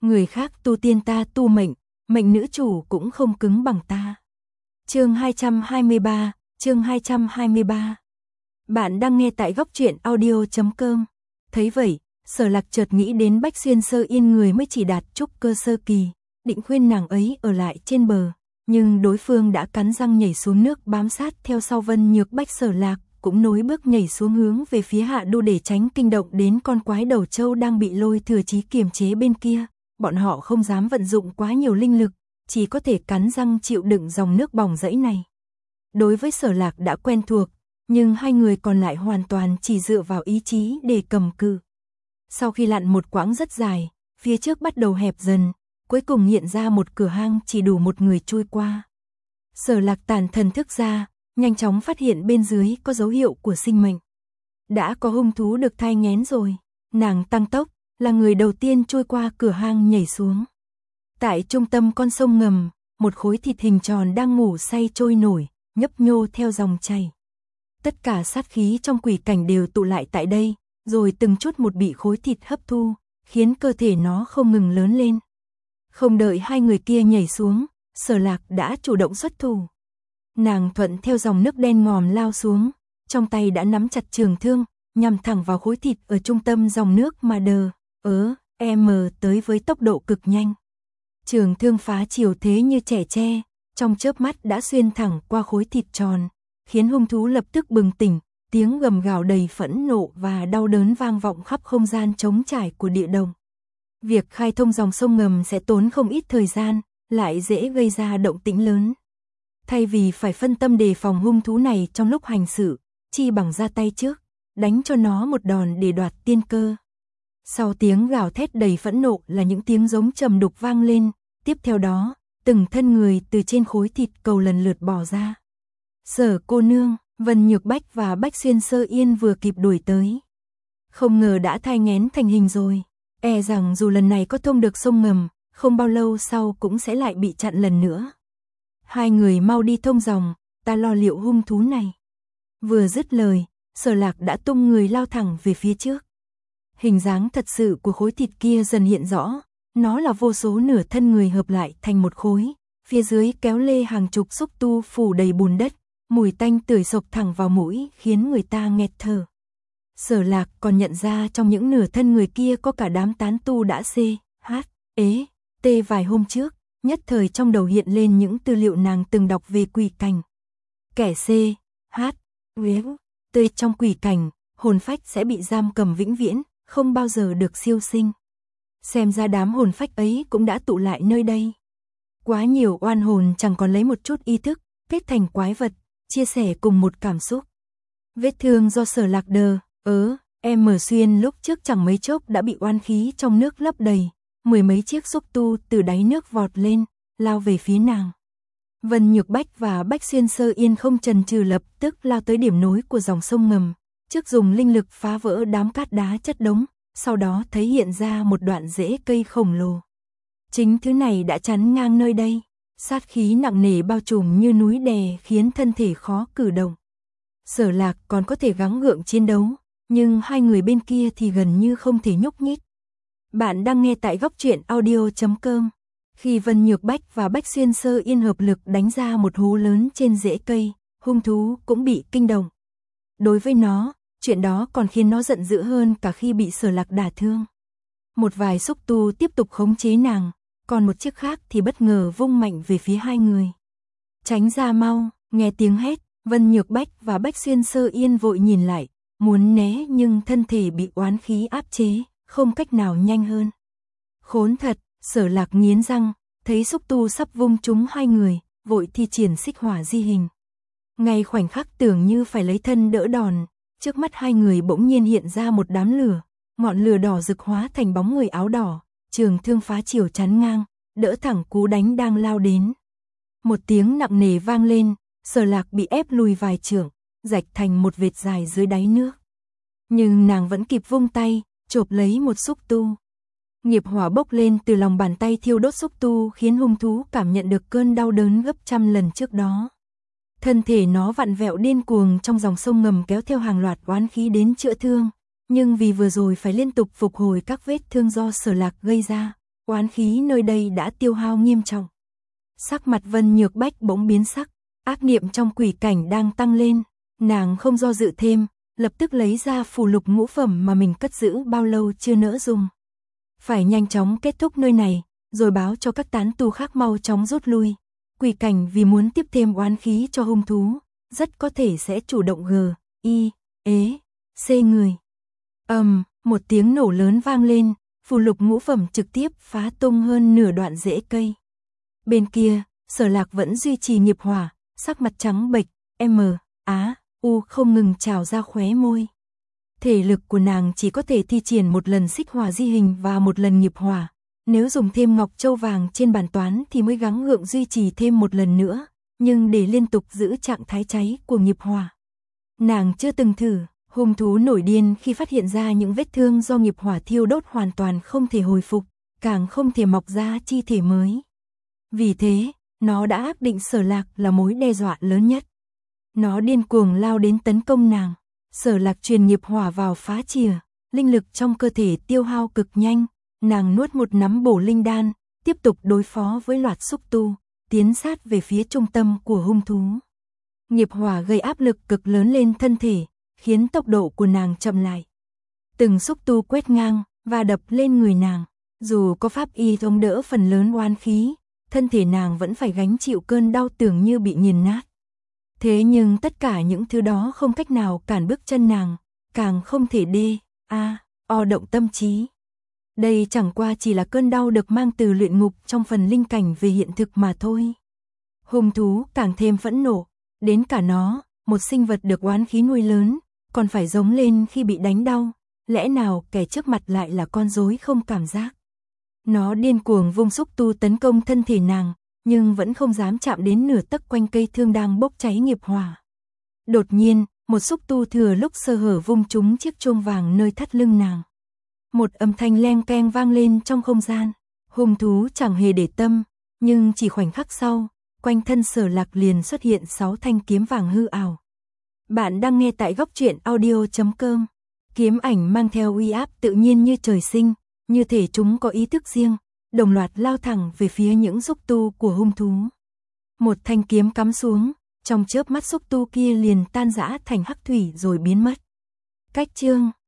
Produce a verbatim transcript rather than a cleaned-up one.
người khác tu tiên ta tu mệnh, mệnh nữ chủ cũng không cứng bằng ta. Chương hai trăm hai mươi ba, chương hai trăm hai mươi ba. Bạn đang nghe tại góc truyện audio chấm com. Thấy vậy, Sở Lạc chợt nghĩ đến Bách Xuyên Sơ Yên người mới chỉ đạt trúc cơ sơ kỳ, định khuyên nàng ấy ở lại trên bờ, nhưng đối phương đã cắn răng nhảy xuống nước bám sát theo sau Vân Nhược Bách. Sở Lạc cũng nối bước nhảy xuống hướng về phía hạ đu để tránh kinh động đến con quái đầu trâu đang bị Lôi Thừa Chí kiềm chế bên kia. Bọn họ không dám vận dụng quá nhiều linh lực, chỉ có thể cắn răng chịu đựng dòng nước bỏng rẫy này. Đối với Sở Lạc đã quen thuộc, nhưng hai người còn lại hoàn toàn chỉ dựa vào ý chí để cầm cự. Sau khi lặn một quãng rất dài, phía trước bắt đầu hẹp dần, cuối cùng hiện ra một cửa hang chỉ đủ một người chui qua. Sở Lạc tản thần thức ra, nhanh chóng phát hiện bên dưới có dấu hiệu của sinh mệnh. Đã có hung thú được thai nghén rồi, nàng tăng tốc, là người đầu tiên chui qua cửa hang nhảy xuống. Tại trung tâm con sông ngầm, một khối thịt hình tròn đang ngủ say trôi nổi, nhấp nhô theo dòng chảy. Tất cả sát khí trong quỷ cảnh đều tụ lại tại đây, rồi từng chút một bị khối thịt hấp thu, khiến cơ thể nó không ngừng lớn lên. Không đợi hai người kia nhảy xuống, Sở Lạc đã chủ động xuất thủ. Nàng thuận theo dòng nước đen ngòm lao xuống, trong tay đã nắm chặt trường thương, nhằm thẳng vào khối thịt ở trung tâm dòng nước mà đờ, ớ, em tới với tốc độ cực nhanh. Trường thương phá chiều thế như trẻ tre, trong chớp mắt đã xuyên thẳng qua khối thịt tròn, khiến hung thú lập tức bừng tỉnh, tiếng gầm gào đầy phẫn nộ và đau đớn vang vọng khắp không gian trống trải của địa đồng. Việc khai thông dòng sông ngầm sẽ tốn không ít thời gian, lại dễ gây ra động tĩnh lớn. Thay vì phải phân tâm đề phòng hung thú này trong lúc hành xử, chi bằng ra tay trước, đánh cho nó một đòn để đoạt tiên cơ. Sau tiếng gào thét đầy phẫn nộ là những tiếng giống trầm đục vang lên, tiếp theo đó, từng thân người từ trên khối thịt cầu lần lượt bò ra. Sở cô nương, Vân Nhược Bách và Bách Xuyên Sơ Yên vừa kịp đuổi tới. Không ngờ đã thai nghén thành hình rồi, e rằng dù lần này có thông được sông ngầm, không bao lâu sau cũng sẽ lại bị chặn lần nữa. Hai người mau đi thông dòng, ta lo liệu hung thú này. Vừa dứt lời, Sở Lạc đã tung người lao thẳng về phía trước. Hình dáng thật sự của khối thịt kia dần hiện rõ, nó là vô số nửa thân người hợp lại thành một khối, phía dưới kéo lê hàng chục xúc tu phủ đầy bùn đất, mùi tanh tưởi sộc thẳng vào mũi khiến người ta nghẹt thở. Sở Lạc còn nhận ra trong những nửa thân người kia có cả đám tán tu đã xê, hát, ế, tê vài hôm trước, nhất thời trong đầu hiện lên những tư liệu nàng từng đọc về quỷ cảnh. Kẻ xê, hát, ế, tê trong quỷ cảnh, hồn phách sẽ bị giam cầm vĩnh viễn, không bao giờ được siêu sinh. Xem ra đám hồn phách ấy cũng đã tụ lại nơi đây. Quá nhiều oan hồn chẳng còn lấy một chút ý thức, kết thành quái vật, chia sẻ cùng một cảm xúc. Vết thương do Sở Lạc đờ, ớ, em mở xuyên lúc trước chẳng mấy chốc đã bị oan khí trong nước lấp đầy, mười mấy chiếc xúc tu từ đáy nước vọt lên, lao về phía nàng. Vân Nhược Bách và Bách Xuyên Sơ Yên không chần chừ lập tức lao tới điểm nối của dòng sông ngầm, trước dùng linh lực phá vỡ đám cát đá chất đống, sau đó thấy hiện ra một đoạn rễ cây khổng lồ. Chính thứ này đã chắn ngang nơi đây, sát khí nặng nề bao trùm như núi đè khiến thân thể khó cử động. Sở Lạc còn có thể gắng gượng chiến đấu, nhưng hai người bên kia thì gần như không thể nhúc nhích. Bạn đang nghe tại góc truyện audio chấm com. Khi Vân Nhược Bách và Bách Xuyên Sơ Yên hợp lực đánh ra một hố lớn trên rễ cây, hung thú cũng bị kinh động. Đối với nó, chuyện đó còn khiến nó giận dữ hơn cả khi bị Sở Lạc đả thương. Một vài xúc tu tiếp tục khống chế nàng, còn một chiếc khác thì bất ngờ vung mạnh về phía hai người. Tránh ra mau, nghe tiếng hét, Vân Nhược Bách và Bách Xuyên Sơ Yên vội nhìn lại, muốn né nhưng thân thể bị oán khí áp chế, không cách nào nhanh hơn. Khốn thật, Sở Lạc nghiến răng, thấy xúc tu sắp vung trúng hai người, vội thi triển xích hỏa di hình. Ngay khoảnh khắc tưởng như phải lấy thân đỡ đòn, trước mắt hai người bỗng nhiên hiện ra một đám lửa, ngọn lửa đỏ rực hóa thành bóng người áo đỏ, trường thương phá chiều chắn ngang, đỡ thẳng cú đánh đang lao đến. Một tiếng nặng nề vang lên, Sở Lạc bị ép lùi vài trượng, rạch thành một vệt dài dưới đáy nước. Nhưng nàng vẫn kịp vung tay, chộp lấy một xúc tu. Nghiệp hỏa bốc lên từ lòng bàn tay thiêu đốt xúc tu khiến hung thú cảm nhận được cơn đau đớn gấp trăm lần trước đó. Thân thể nó vặn vẹo điên cuồng trong dòng sông ngầm kéo theo hàng loạt oán khí đến chữa thương, nhưng vì vừa rồi phải liên tục phục hồi các vết thương do Sở Lạc gây ra, oán khí nơi đây đã tiêu hao nghiêm trọng. Sắc mặt Vân Nhược Bách bỗng biến sắc, ác niệm trong quỷ cảnh đang tăng lên, nàng không do dự thêm, lập tức lấy ra phù lục ngũ phẩm mà mình cất giữ bao lâu chưa nỡ dùng. Phải nhanh chóng kết thúc nơi này, rồi báo cho các tán tu khác mau chóng rút lui. Quỷ cảnh vì muốn tiếp thêm oán khí cho hung thú, rất có thể sẽ chủ động gờ, y, ế, xê người. Ầm, um, một tiếng nổ lớn vang lên, phù lục ngũ phẩm trực tiếp phá tung hơn nửa đoạn rễ cây. Bên kia, Sở Lạc vẫn duy trì nghiệp hỏa, sắc mặt trắng bệch, M, Á, U không ngừng trào ra khóe môi. Thể lực của nàng chỉ có thể thi triển một lần xích hỏa di hình và một lần nghiệp hỏa. Nếu dùng thêm ngọc châu vàng trên bàn toán thì mới gắng gượng duy trì thêm một lần nữa, nhưng để liên tục giữ trạng thái cháy của nghiệp hỏa. Nàng chưa từng thử, hung thú nổi điên khi phát hiện ra những vết thương do nghiệp hỏa thiêu đốt hoàn toàn không thể hồi phục, càng không thể mọc ra chi thể mới. Vì thế, nó đã ác định Sở Lạc là mối đe dọa lớn nhất. Nó điên cuồng lao đến tấn công nàng. Sở Lạc truyền nghiệp hỏa vào phá chìa, linh lực trong cơ thể tiêu hao cực nhanh, nàng nuốt một nắm bổ linh đan, tiếp tục đối phó với loạt xúc tu, tiến sát về phía trung tâm của hung thú. Nghiệp hỏa gây áp lực cực lớn lên thân thể, khiến tốc độ của nàng chậm lại. Từng xúc tu quét ngang và đập lên người nàng, dù có pháp y chống đỡ phần lớn oán khí, thân thể nàng vẫn phải gánh chịu cơn đau tưởng như bị nghiền nát. Thế nhưng tất cả những thứ đó không cách nào cản bước chân nàng, càng không thể đê, a, o động tâm trí. Đây chẳng qua chỉ là cơn đau được mang từ luyện ngục trong phần linh cảnh về hiện thực mà thôi. Hung thú càng thêm phẫn nộ, đến cả nó, một sinh vật được oán khí nuôi lớn, còn phải giống lên khi bị đánh đau, lẽ nào kẻ trước mặt lại là con rối không cảm giác. Nó điên cuồng vung xúc tu tấn công thân thể nàng, nhưng vẫn không dám chạm đến nửa tấc quanh cây thương đang bốc cháy nghiệp hỏa. Đột nhiên, một xúc tu thừa lúc sơ hở vung trúng chiếc chuông vàng nơi thắt lưng nàng. Một âm thanh leng keng vang lên trong không gian, hung thú chẳng hề để tâm, nhưng chỉ khoảnh khắc sau, quanh thân Sở Lạc liền xuất hiện sáu thanh kiếm vàng hư ảo. Bạn đang nghe tại góc truyện audio chấm com. Kiếm ảnh mang theo uy áp tự nhiên như trời sinh, như thể chúng có ý thức riêng, đồng loạt lao thẳng về phía những xúc tu của hung thú. Một thanh kiếm cắm xuống, trong chớp mắt xúc tu kia liền tan rã thành hắc thủy rồi biến mất. Cách chương